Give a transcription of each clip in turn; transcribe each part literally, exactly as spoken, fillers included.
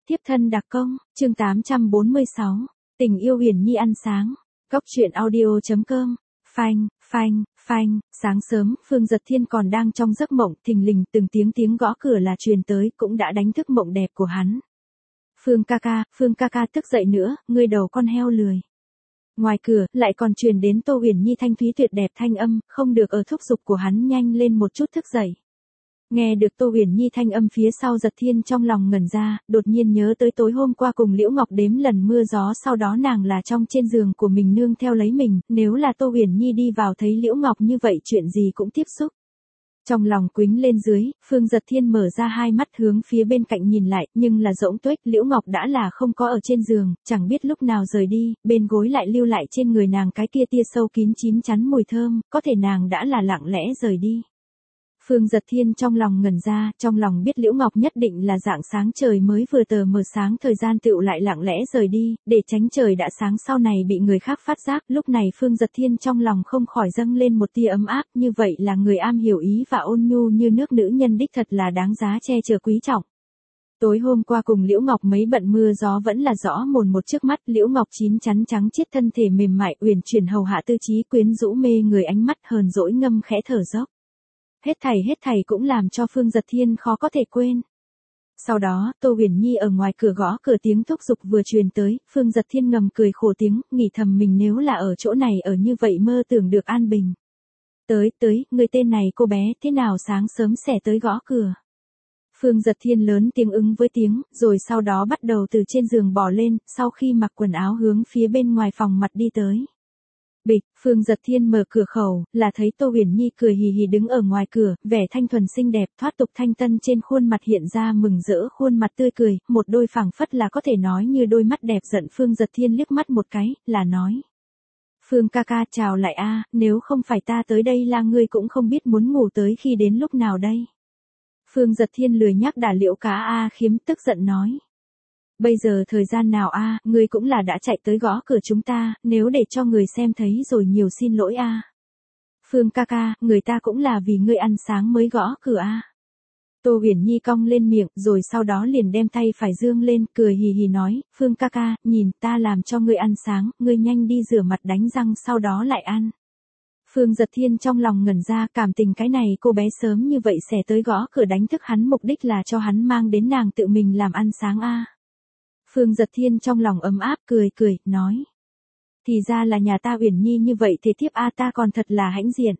Tiếp thân đặc công, chương tám trăm bốn mươi sáu, tình yêu Uyển Nhi ăn sáng. Góc truyện audio.com. Phanh, phanh, phanh, sáng sớm, Phương Dật Thiên còn đang trong giấc mộng, thình lình từng tiếng tiếng gõ cửa là truyền tới, cũng đã đánh thức mộng đẹp của hắn. Phương ca ca, Phương ca ca thức dậy nữa, ngươi đầu con heo lười. Ngoài cửa, lại còn truyền đến Tô Uyển Nhi thanh thúy tuyệt đẹp thanh âm, không được ở thúc giục của hắn nhanh lên một chút thức dậy. Nghe được Tô Uyển Nhi thanh âm phía sau, Dật Thiên trong lòng ngẩn ra, đột nhiên nhớ tới tối hôm qua cùng Liễu Ngọc đếm lần mưa gió, sau đó nàng là trong trên giường của mình nương theo lấy mình, nếu là Tô Uyển Nhi đi vào thấy Liễu Ngọc như vậy chuyện gì cũng tiếp xúc. Trong lòng quýnh lên dưới, Phương Dật Thiên mở ra hai mắt hướng phía bên cạnh nhìn lại, nhưng là rỗng tuếch, Liễu Ngọc đã là không có ở trên giường, chẳng biết lúc nào rời đi, bên gối lại lưu lại trên người nàng cái kia tia sâu kín chín chắn mùi thơm, có thể nàng đã là lặng lẽ rời đi. Phương Dật Thiên trong lòng ngẩn ra, trong lòng biết Liễu Ngọc nhất định là rạng sáng trời mới vừa tờ mờ sáng thời gian tựu lại lặng lẽ rời đi, để tránh trời đã sáng sau này bị người khác phát giác, lúc này Phương Dật Thiên trong lòng không khỏi dâng lên một tia ấm áp, như vậy là người am hiểu ý và ôn nhu như nước nữ nhân đích thật là đáng giá che chở quý trọng. Tối hôm qua cùng Liễu Ngọc mấy bận mưa gió vẫn là rõ mồn một trước mắt, Liễu Ngọc chín chắn trắng chiết thân thể mềm mại uyển chuyển hầu hạ tư trí quyến rũ mê người, ánh mắt hờn dỗi ngâm khẽ thở dốc. Hết thảy hết thảy cũng làm cho Phương Dật Thiên khó có thể quên. Sau đó, Tô Uyển Nhi ở ngoài cửa gõ cửa, tiếng thúc giục vừa truyền tới, Phương Dật Thiên ngầm cười khổ tiếng, nghĩ thầm mình nếu là ở chỗ này ở như vậy mơ tưởng được an bình. Tới, tới, người tên này cô bé, thế nào sáng sớm sẽ tới gõ cửa. Phương Dật Thiên lớn tiếng ứng với tiếng, rồi sau đó bắt đầu từ trên giường bò lên, sau khi mặc quần áo hướng phía bên ngoài phòng mặt đi tới. Bịch, Phương Dật Thiên mở cửa khẩu, là thấy Tô Uyển Nhi cười hì hì đứng ở ngoài cửa, vẻ thanh thuần xinh đẹp, thoát tục thanh tân trên khuôn mặt hiện ra mừng rỡ, khuôn mặt tươi cười, một đôi phảng phất là có thể nói như đôi mắt đẹp giận. Phương Dật Thiên liếc mắt một cái, là nói: Phương ca ca chào lại a, nếu không phải ta tới đây là ngươi cũng không biết muốn ngủ tới khi đến lúc nào đây. Phương Dật Thiên lười nhắc đả Liễu cá a khiếm tức giận nói: Bây giờ thời gian nào a, à, ngươi cũng là đã chạy tới gõ cửa chúng ta, nếu để cho người xem thấy rồi nhiều xin lỗi a. À. Phương ca ca, người ta cũng là vì ngươi ăn sáng mới gõ cửa a. À. Tô Uyển Nhi cong lên miệng, rồi sau đó liền đem tay phải dương lên, cười hì hì nói: Phương ca ca, nhìn ta làm cho ngươi ăn sáng, ngươi nhanh đi rửa mặt đánh răng sau đó lại ăn. Phương Dật Thiên trong lòng ngẩn ra, cảm tình cái này cô bé sớm như vậy sẽ tới gõ cửa đánh thức hắn, mục đích là cho hắn mang đến nàng tự mình làm ăn sáng a. À. Phương Dật Thiên trong lòng ấm áp cười cười, nói: Thì ra là nhà ta Uyển Nhi như vậy thế thiếp a, ta còn thật là hãnh diện.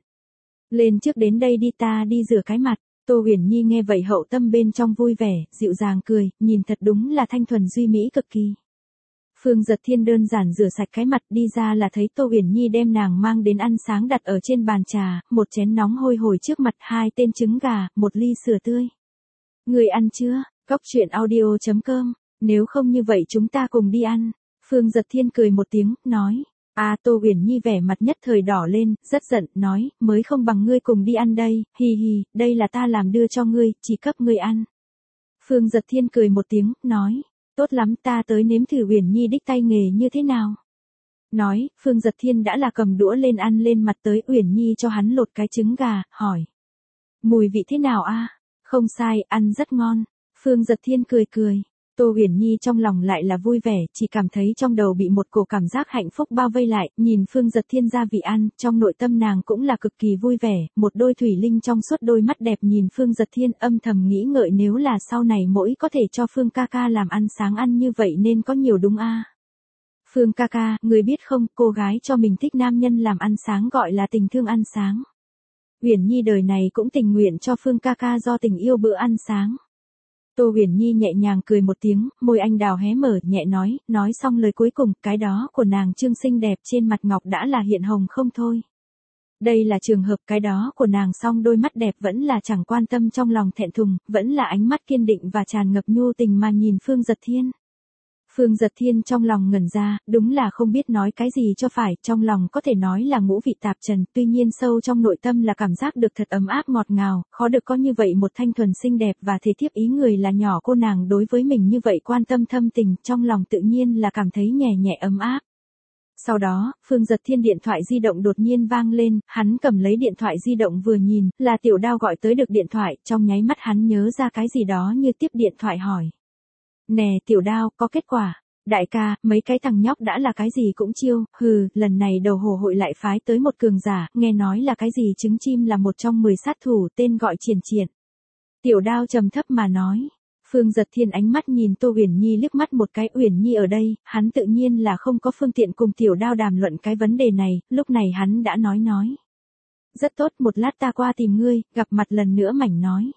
Lên trước đến đây đi, ta đi rửa cái mặt. Tô Uyển Nhi nghe vậy hậu tâm bên trong vui vẻ, dịu dàng cười, nhìn thật đúng là thanh thuần duy mỹ cực kỳ. Phương Dật Thiên đơn giản rửa sạch cái mặt đi ra là thấy Tô Uyển Nhi đem nàng mang đến ăn sáng đặt ở trên bàn trà, một chén nóng hôi hổi trước mặt, hai tên trứng gà, một ly sữa tươi. Người ăn chưa? Góc truyện audio.com. Nếu không như vậy chúng ta cùng đi ăn. Phương Dật Thiên cười một tiếng, nói: À, Tô Uyển Nhi vẻ mặt nhất thời đỏ lên, rất giận, nói: Mới không bằng ngươi cùng đi ăn đây, hì hì, đây là ta làm đưa cho ngươi, chỉ cấp ngươi ăn. Phương Dật Thiên cười một tiếng, nói: Tốt lắm, ta tới nếm thử Uyển Nhi đích tay nghề như thế nào. Nói, Phương Dật Thiên đã là cầm đũa lên ăn lên mặt tới, Uyển Nhi cho hắn lột cái trứng gà, hỏi: Mùi vị thế nào a? À? Không sai, ăn rất ngon. Phương Dật Thiên cười cười. Tô Uyển Nhi trong lòng lại là vui vẻ, chỉ cảm thấy trong đầu bị một cổ cảm giác hạnh phúc bao vây lại, nhìn Phương Dật Thiên ra vị ăn, trong nội tâm nàng cũng là cực kỳ vui vẻ, một đôi thủy linh trong suốt đôi mắt đẹp nhìn Phương Dật Thiên, âm thầm nghĩ ngợi nếu là sau này mỗi có thể cho Phương ca ca làm ăn sáng ăn như vậy nên có nhiều đúng a. À? Phương ca ca, người biết không, cô gái cho mình thích nam nhân làm ăn sáng gọi là tình thương ăn sáng. Uyển Nhi đời này cũng tình nguyện cho Phương ca ca do tình yêu bữa ăn sáng. Tô Uyển Nhi nhẹ nhàng cười một tiếng, môi anh đào hé mở, nhẹ nói, nói xong lời cuối cùng, cái đó của nàng trương xinh đẹp trên mặt ngọc đã là hiện hồng không thôi. Đây là trường hợp cái đó của nàng, song đôi mắt đẹp vẫn là chẳng quan tâm trong lòng thẹn thùng, vẫn là ánh mắt kiên định và tràn ngập nhu tình mà nhìn Phương Dật Thiên. Phương Dật Thiên trong lòng ngẩn ra, đúng là không biết nói cái gì cho phải, trong lòng có thể nói là ngũ vị tạp trần, tuy nhiên sâu trong nội tâm là cảm giác được thật ấm áp ngọt ngào, khó được có như vậy một thanh thuần xinh đẹp và thể thiếp ý người là nhỏ cô nàng đối với mình như vậy quan tâm thâm tình, trong lòng tự nhiên là cảm thấy nhẹ nhẹ ấm áp. Sau đó, Phương Dật Thiên điện thoại di động đột nhiên vang lên, hắn cầm lấy điện thoại di động vừa nhìn, là Tiểu Đao gọi tới được điện thoại, trong nháy mắt hắn nhớ ra cái gì đó như tiếp điện thoại hỏi: Nè Tiểu Đao, có kết quả. Đại ca, mấy cái thằng nhóc đã là cái gì cũng chiêu, hừ, lần này đầu hồ hội lại phái tới một cường giả, nghe nói là cái gì trứng chim là một trong mười sát thủ tên gọi Triển Triển. Tiểu Đao trầm thấp mà nói. Phương Giật Thiên ánh mắt nhìn Tô Uyển Nhi liếc mắt một cái, Uyển Nhi ở đây, hắn tự nhiên là không có phương tiện cùng Tiểu Đao đàm luận cái vấn đề này, lúc này hắn đã nói nói. Rất tốt, một lát ta qua tìm ngươi, gặp mặt lần nữa mảnh nói.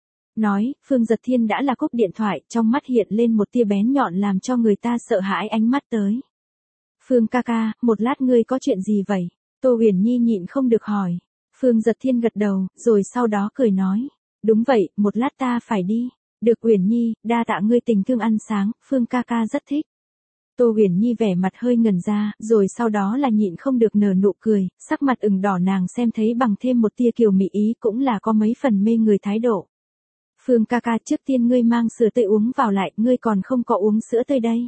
Nói, Phương Giật Thiên đã là cúp điện thoại, trong mắt hiện lên một tia bén nhọn làm cho người ta sợ hãi ánh mắt tới. Phương ca ca, một lát ngươi có chuyện gì vậy? Tô Uyển Nhi nhịn không được hỏi. Phương Giật Thiên gật đầu, rồi sau đó cười nói. Đúng vậy, một lát ta phải đi. Được Uyển Nhi, đa tạ ngươi tình thương ăn sáng, Phương ca ca rất thích. Tô Uyển Nhi vẻ mặt hơi ngẩn ra, rồi sau đó là nhịn không được nở nụ cười, sắc mặt ửng đỏ nàng xem thấy bằng thêm một tia kiều mị ý cũng là có mấy phần mê người thái độ. Phương ca ca, trước tiên ngươi mang sữa tươi uống vào lại, ngươi còn không có uống sữa tươi đây.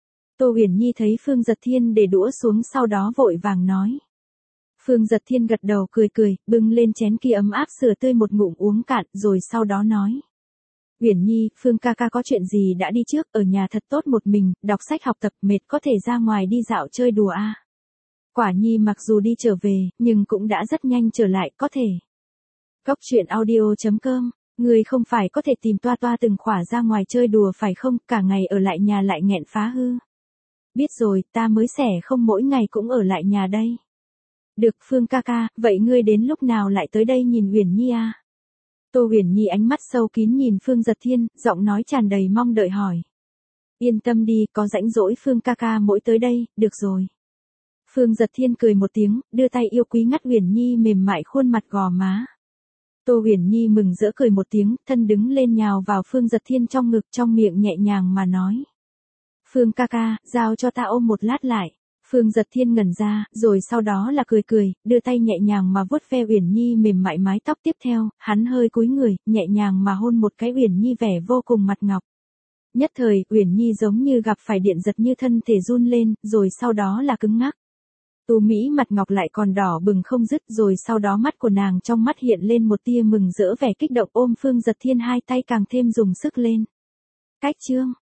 Tô Uyển Nhi thấy Phương Giật Thiên để đũa xuống sau đó vội vàng nói. Phương Giật Thiên gật đầu cười cười, bưng lên chén kia ấm áp sữa tươi một ngụm uống cạn, rồi sau đó nói. Uyển Nhi, Phương ca ca có chuyện gì đã đi trước, ở nhà thật tốt một mình, đọc sách học tập mệt có thể ra ngoài đi dạo chơi đùa a. À. Quả Nhi mặc dù đi trở về, nhưng cũng đã rất nhanh trở lại, có thể. Cốc truyện audio chấm com, người không phải có thể tìm toa toa từng khỏa ra ngoài chơi đùa phải không, cả ngày ở lại nhà lại nghẹn phá hư. Biết rồi, ta mới xẻ không mỗi ngày cũng ở lại nhà đây. Được Phương ca ca, vậy ngươi đến lúc nào lại tới đây nhìn Uyển Nhi à? Tô Uyển Nhi ánh mắt sâu kín nhìn Phương Giật Thiên, giọng nói tràn đầy mong đợi hỏi. Yên tâm đi, có rãnh rỗi Phương ca ca mỗi tới đây, được rồi. Phương Giật Thiên cười một tiếng, đưa tay yêu quý ngắt Uyển Nhi mềm mại khuôn mặt gò má. Tô Uyển Nhi mừng rỡ cười một tiếng, thân đứng lên nhào vào Phương Giật Thiên trong ngực, trong miệng nhẹ nhàng mà nói. Phương ca ca, giao cho ta ôm một lát lại. Phương Giật Thiên ngẩn ra, rồi sau đó là cười cười, đưa tay nhẹ nhàng mà vuốt ve Uyển Nhi mềm mại mái tóc, tiếp theo, hắn hơi cúi người, nhẹ nhàng mà hôn một cái Uyển Nhi vẻ vô cùng mặt ngọc. Nhất thời, Uyển Nhi giống như gặp phải điện giật như thân thể run lên, rồi sau đó là cứng ngắc. Tu mỹ mặt ngọc lại còn đỏ bừng không dứt, rồi sau đó mắt của nàng trong mắt hiện lên một tia mừng rỡ vẻ kích động, ôm Phương Giật Thiên hai tay càng thêm dùng sức lên. Cách chương